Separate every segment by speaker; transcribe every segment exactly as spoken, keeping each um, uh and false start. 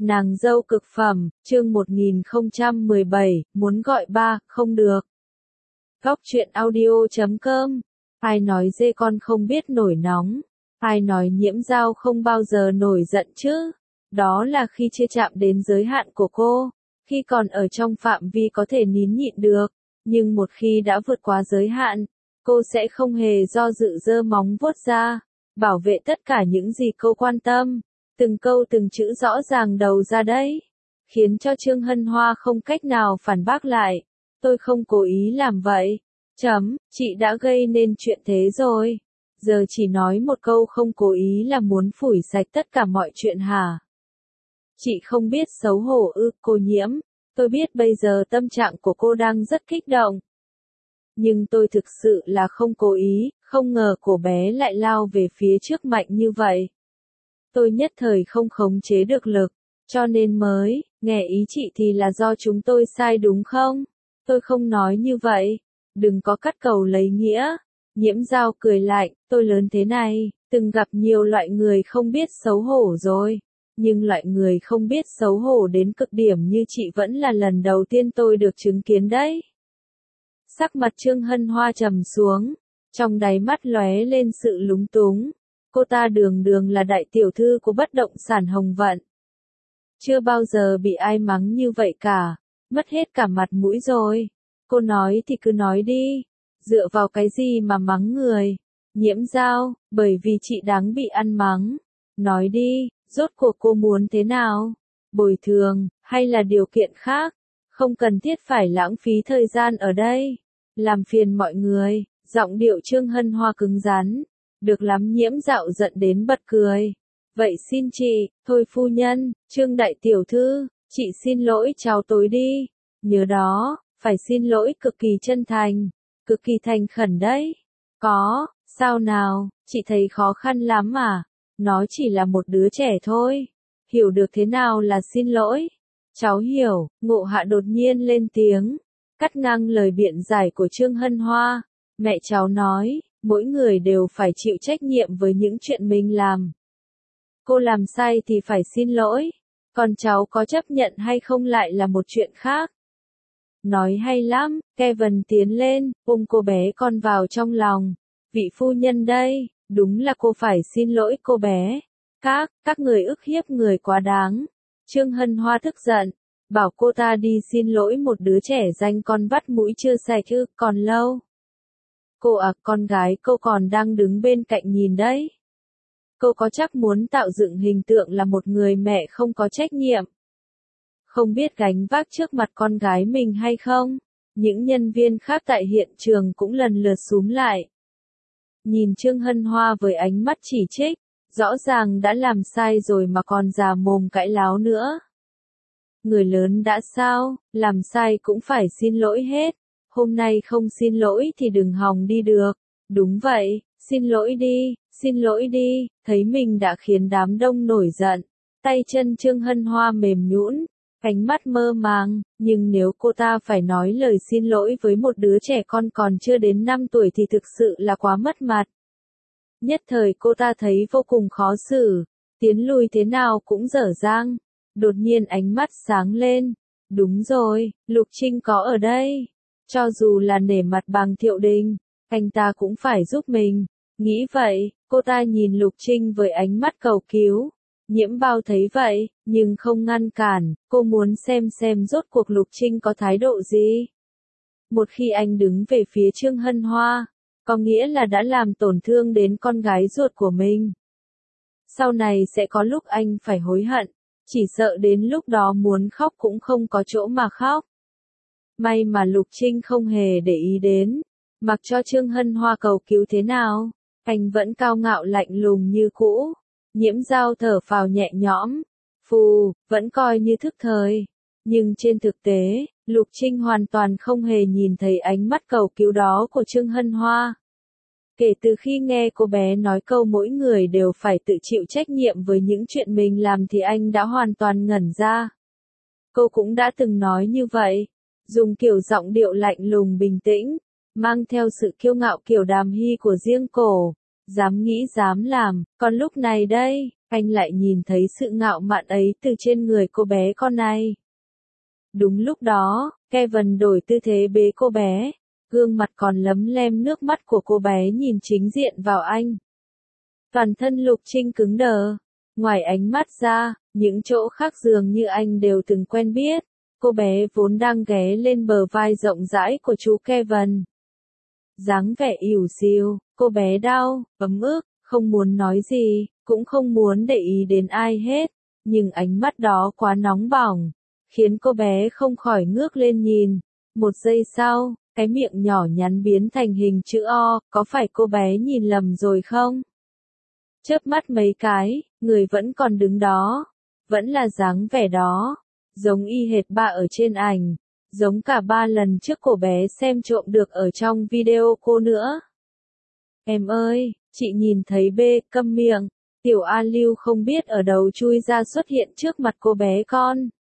Speaker 1: Nàng dâu cực phẩm, chương một nghìn không trăm mười bảy, muốn gọi ba, không được. Góc truyện audio chấm com. Ai nói dê con không biết nổi nóng, ai nói Nhiễm Dao không bao giờ nổi giận chứ? Đó là khi chưa chạm đến giới hạn của cô, khi còn ở trong phạm vi có thể nín nhịn được, nhưng một khi đã vượt quá giới hạn, cô sẽ không hề do dự giơ móng vuốt ra, bảo vệ tất cả những gì cô quan tâm. Từng câu từng chữ rõ ràng đầu ra đấy, khiến cho Trương Hân Hoa không cách nào phản bác lại. Tôi không cố ý làm vậy. Chấm, chị đã gây nên chuyện thế rồi. Giờ chỉ nói một câu không cố ý là muốn phủi sạch tất cả mọi chuyện hả? Chị không biết xấu hổ ư? Cô Nhiễm, tôi biết bây giờ tâm trạng của cô đang rất kích động. Nhưng tôi thực sự là không cố ý, không ngờ cô bé lại lao về phía trước mạnh như vậy. Tôi nhất thời không khống chế được lực, cho nên mới, nghe ý chị thì là do chúng tôi sai đúng không? Tôi không nói như vậy, đừng có cắt cầu lấy nghĩa. Nhiễm Dao cười lạnh, tôi lớn thế này, từng gặp nhiều loại người không biết xấu hổ rồi, nhưng loại người không biết xấu hổ đến cực điểm như chị vẫn là lần đầu tiên tôi được chứng kiến đấy. Sắc mặt Trương Hân Hoa trầm xuống, trong đáy mắt lóe lên sự lúng túng. Cô ta đường đường là đại tiểu thư của bất động sản Hồng Vận. Chưa bao giờ bị ai mắng như vậy cả, mất hết cả mặt mũi rồi. Cô nói thì cứ nói đi, dựa vào cái gì mà mắng người? Nhiễm Dao, bởi vì chị đáng bị ăn mắng. Nói đi, rốt cuộc cô muốn thế nào? Bồi thường, hay là điều kiện khác? Không cần thiết phải lãng phí thời gian ở đây. Làm phiền mọi người, giọng điệu Trương Hân Hoa cứng rắn. Được lắm. Nhiễm Dạo giận đến bật cười. Vậy xin chị, thôi phu nhân, Trương đại tiểu thư, chị xin lỗi cháu tối đi. Nhớ đó, phải xin lỗi cực kỳ chân thành, cực kỳ thành khẩn đấy. Có, sao nào, chị thấy khó khăn lắm à? Nó chỉ là một đứa trẻ thôi. Hiểu được thế nào là xin lỗi? Cháu hiểu. Ngộ Hạ đột nhiên lên tiếng, cắt ngang lời biện giải của Trương Hân Hoa. Mẹ cháu nói, mỗi người đều phải chịu trách nhiệm với những chuyện mình làm. Cô làm sai thì phải xin lỗi, còn cháu có chấp nhận hay không lại là một chuyện khác. Nói hay lắm. Kevin tiến lên, ôm cô bé con vào trong lòng. Vị phu nhân đây, đúng là cô phải xin lỗi cô bé. Các, các người ức hiếp người quá đáng. Trương Hân Hoa tức giận, bảo cô ta đi xin lỗi một đứa trẻ danh con vắt mũi chưa sạch ư? Còn lâu. Cô à, con gái cô còn đang đứng bên cạnh nhìn đấy. Cô có chắc muốn tạo dựng hình tượng là một người mẹ không có trách nhiệm, không biết gánh vác trước mặt con gái mình hay không? Những nhân viên khác tại hiện trường cũng lần lượt xúm lại. Nhìn Trương Hân Hoa với ánh mắt chỉ trích, rõ ràng đã làm sai rồi mà còn già mồm cãi láo nữa. Người lớn đã sao, làm sai cũng phải xin lỗi hết. Hôm nay không xin lỗi thì đừng hòng đi được. Đúng vậy, xin lỗi đi, xin lỗi đi. Thấy mình đã khiến đám đông nổi giận, tay chân Trương Hân Hoa mềm nhũn, ánh mắt mơ màng, nhưng nếu cô ta phải nói lời xin lỗi với một đứa trẻ con còn chưa đến năm tuổi thì thực sự là quá mất mặt. Nhất thời cô ta thấy vô cùng khó xử, tiến lùi thế nào cũng dở dang. Đột nhiên ánh mắt sáng lên. Đúng rồi, Lục Trinh có ở đây. Cho dù là nể mặt Bàng Thiệu Đình, anh ta cũng phải giúp mình. Nghĩ vậy, cô ta nhìn Lục Trinh với ánh mắt cầu cứu. Nhiễm Bao thấy vậy, nhưng không ngăn cản, cô muốn xem xem rốt cuộc Lục Trinh có thái độ gì. Một khi anh đứng về phía Trương Hân Hoa, có nghĩa là đã làm tổn thương đến con gái ruột của mình. Sau này sẽ có lúc anh phải hối hận, chỉ sợ đến lúc đó muốn khóc cũng không có chỗ mà khóc. May mà Lục Trinh không hề để ý đến, mặc cho Trương Hân Hoa cầu cứu thế nào, anh vẫn cao ngạo lạnh lùng như cũ. Nhiễm Dao thở phào nhẹ nhõm, phù, vẫn coi như thức thời. Nhưng trên thực tế, Lục Trinh hoàn toàn không hề nhìn thấy ánh mắt cầu cứu đó của Trương Hân Hoa. Kể từ khi nghe cô bé nói câu mỗi người đều phải tự chịu trách nhiệm với những chuyện mình làm thì anh đã hoàn toàn ngẩn ra. Cô cũng đã từng nói như vậy, dùng kiểu giọng điệu lạnh lùng bình tĩnh, mang theo sự kiêu ngạo kiểu Đàm Hy của riêng cổ. Dám nghĩ dám làm, còn lúc này đây, Anh lại nhìn thấy sự ngạo mạn ấy từ trên người cô bé con này. Đúng lúc đó, Kevin đổi tư thế bế cô bé, gương mặt còn lấm lem nước mắt của cô bé nhìn chính diện vào anh. Toàn thân Lục Trinh cứng đờ, ngoài ánh mắt ra, những chỗ khác dường như anh đều từng quen biết. Cô bé vốn đang ghé lên bờ vai rộng rãi của chú Kevin. Dáng vẻ ỉu xìu, cô bé đau, ấm ức, không muốn nói gì, cũng không muốn để ý đến ai hết, nhưng ánh mắt đó quá nóng bỏng, khiến cô bé không khỏi ngước lên nhìn. Một giây sau, cái miệng nhỏ nhắn biến thành hình chữ O, có phải cô bé nhìn lầm rồi không? Chớp mắt mấy cái, người vẫn còn đứng đó, vẫn là dáng vẻ đó, giống y hệt ba ở trên ảnh, giống cả ba lần trước cô bé xem trộm được ở trong video cô nữa. Em ơi, chị nhìn thấy bê, câm miệng, tiểu A Lưu không biết ở đâu chui ra xuất hiện trước mặt cô bé con.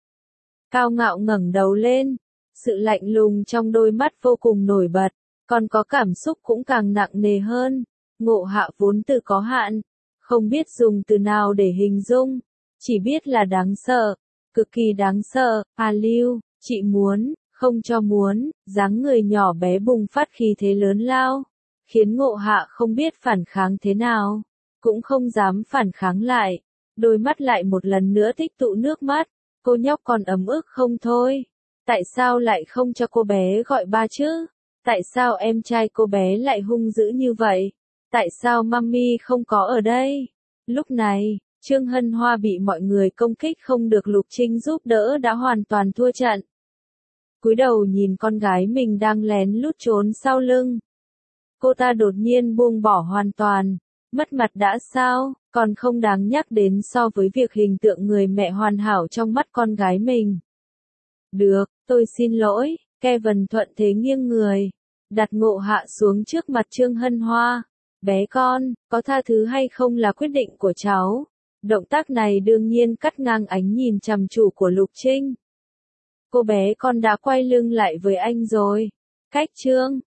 Speaker 1: Cao ngạo ngẩng đầu lên, sự lạnh lùng trong đôi mắt vô cùng nổi bật, còn có cảm xúc cũng càng nặng nề hơn. Ngộ Hạ vốn từ có hạn, không biết dùng từ nào để hình dung, chỉ biết là đáng sợ, cực kỳ đáng sợ. A Lưu, chị muốn, không cho muốn, dáng người nhỏ bé bùng phát khí thế lớn lao, khiến Ngộ Hạ không biết phản kháng thế nào, cũng không dám phản kháng lại, đôi mắt lại một lần nữa tích tụ nước mắt, cô nhóc còn ấm ức không thôi. Tại sao lại không cho cô bé gọi ba chứ? Tại sao em trai cô bé lại hung dữ như vậy? Tại sao mami không có ở đây? Lúc này, Trương Hân Hoa bị mọi người công kích không được Lục Trinh giúp đỡ đã hoàn toàn thua trận. Cúi đầu nhìn con gái mình đang lén lút trốn sau lưng. Cô ta đột nhiên buông bỏ hoàn toàn, mất mặt đã sao, còn không đáng nhắc đến so với việc hình tượng người mẹ hoàn hảo trong mắt con gái mình. Được, tôi xin lỗi, Kevin thuận thế nghiêng người, đặt Ngộ Hạ xuống trước mặt Trương Hân Hoa. Bé con, có tha thứ hay không là quyết định của cháu. Động tác này đương nhiên cắt ngang ánh nhìn chằm chằm của Lục Trinh. Cô bé con đã quay lưng lại với anh rồi. Cách Trương